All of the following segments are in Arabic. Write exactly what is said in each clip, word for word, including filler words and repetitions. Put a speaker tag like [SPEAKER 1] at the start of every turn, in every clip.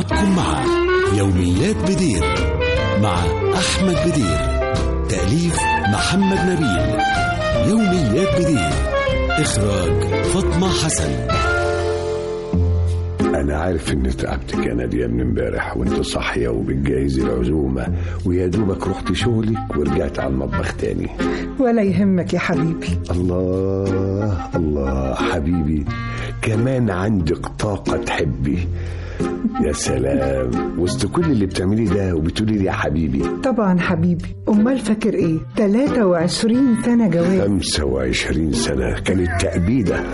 [SPEAKER 1] معكم مع يوميات بدير مع أحمد بدير. تأليف محمد نبيل. يوميات بدير، إخراج فاطمة حسن.
[SPEAKER 2] أنا عارف إن تعبتك يا نادية من امبارح وأنت صاحية وبتجهزي العزومة، ويا دوبك رحت شغلك ورجعت على المطبخ تاني.
[SPEAKER 3] ولا يهمك يا حبيبي.
[SPEAKER 2] الله الله حبيبي، كمان عندك طاقة تحبي. يا سلام، وسط كل اللي بتعمليه ده وبتقولي لي يا حبيبي.
[SPEAKER 3] طبعا حبيبي، أمال فاكر إيه؟ ثلاثة وعشرين سنة جواز.
[SPEAKER 2] خمسة وعشرين سنة كانت تأبيدة.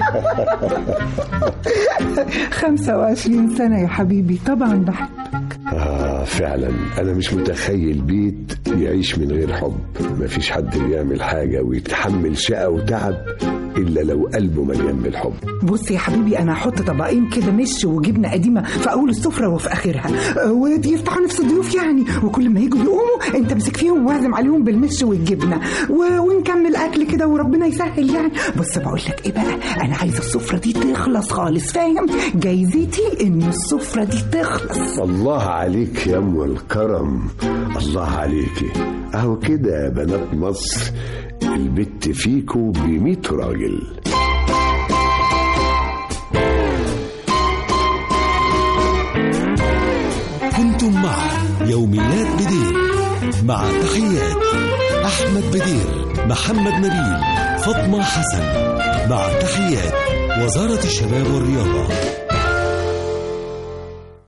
[SPEAKER 3] خمسة وعشرين سنة يا حبيبي، طبعا بحبك.
[SPEAKER 2] آه فعلا، أنا مش متخيل بيت يعيش من غير حب. مفيش حد بيعمل حاجة ويتحمل شقة وتعب إلا لو قلبه مليان بالحب.
[SPEAKER 3] بص يا حبيبي، أنا هحط طبقين كده مش وجبنة قديمة في أول السفرة وفي آخرها، ودي يفتحوا نفس الضيوف يعني، وكل ما يجوا يقوموا أنت مسك فيهم واعزم عليهم بالمش والجبنة، و... ونكمل أكل كده وربنا يسهل يعني. بص بقول لك إيه بقى، أنا عايزة السفرة دي تخلص خالص، فاهم؟ جايزتي إن السفرة دي تخلص.
[SPEAKER 2] الله عليك يا أم الكرم، الله عليكي. أهو كده يا بنات مصر، البت فيكو بميت راجل.
[SPEAKER 1] كنتم مع يوميات بدير، مع تحيات أحمد بدير، محمد نبيل، فاطمة حسن، مع تحيات وزارة الشباب والرياضة.